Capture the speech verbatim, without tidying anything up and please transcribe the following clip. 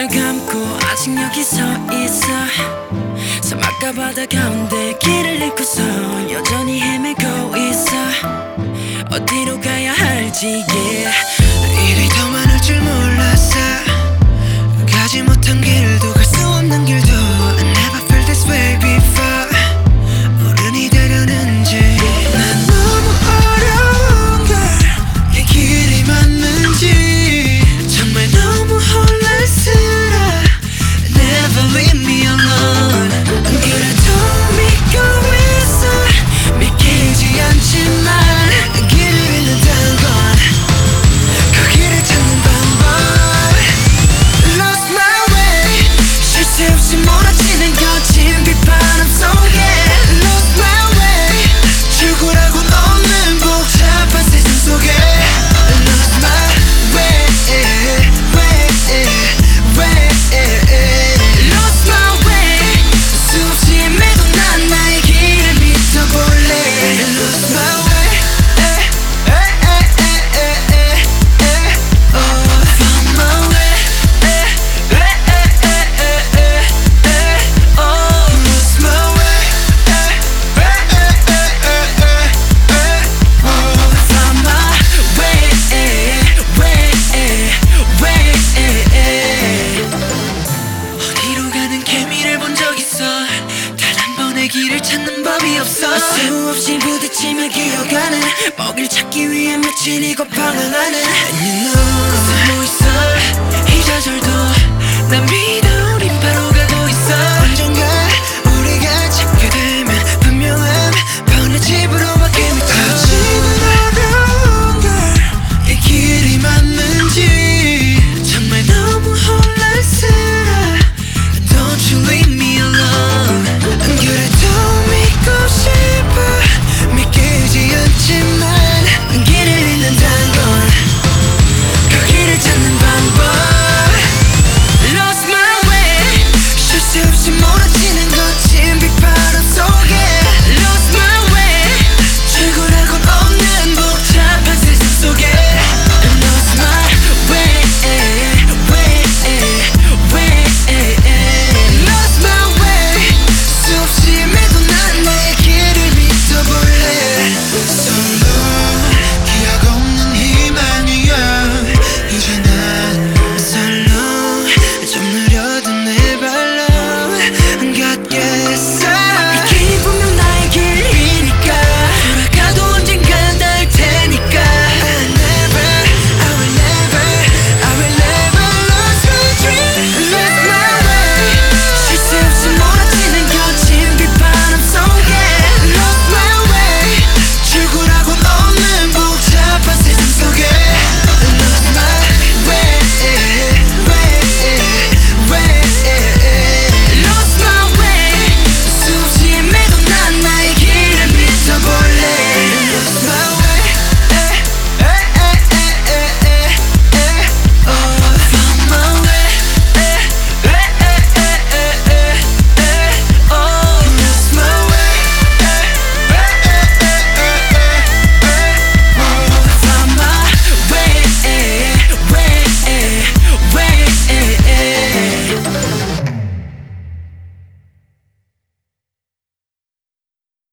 눈을 감고 아직 여기 서 있어. 사막과 바다 가운데 길을 잃고서 여전히 헤매고 있어. 어디로 가야 할지 yeah. 일이 더 많을 줄 몰랐어. 가지 못한 길도 갈 수 없는 길도 I never felt this way before. 어른이 되려는지 난 너무 어려운 걸 이 길이 맞는지 정말 너무 혼란스러워. Never leave me alone. 안 그래도 믿고 있어. 믿기지 않지만 길을 잃는다는 건 그 길을 찾는 방법. Lost my way. 쉴 새 없이 몰아치는 거친 비바람 속에 Lost my way. 출구라곤 없는 복잡한 세상 속에 Lost my way, way, way. Lost my way. 수없이 헤매도 난 나의 길을 믿어볼래. Lost my way. Oh, found my way. Oh, lost my way. Oh, found my way, way, way. 어디로 가는 개미를 본 적 있어. 단 한 번의 길을 찾는 법이 없어. 수없이 부딪히며 기어가는 먹이를 찾기 위해 며칠 이고 방황하는 And you know 숨어 있어. 이 좌절도 난 믿어 우린 바로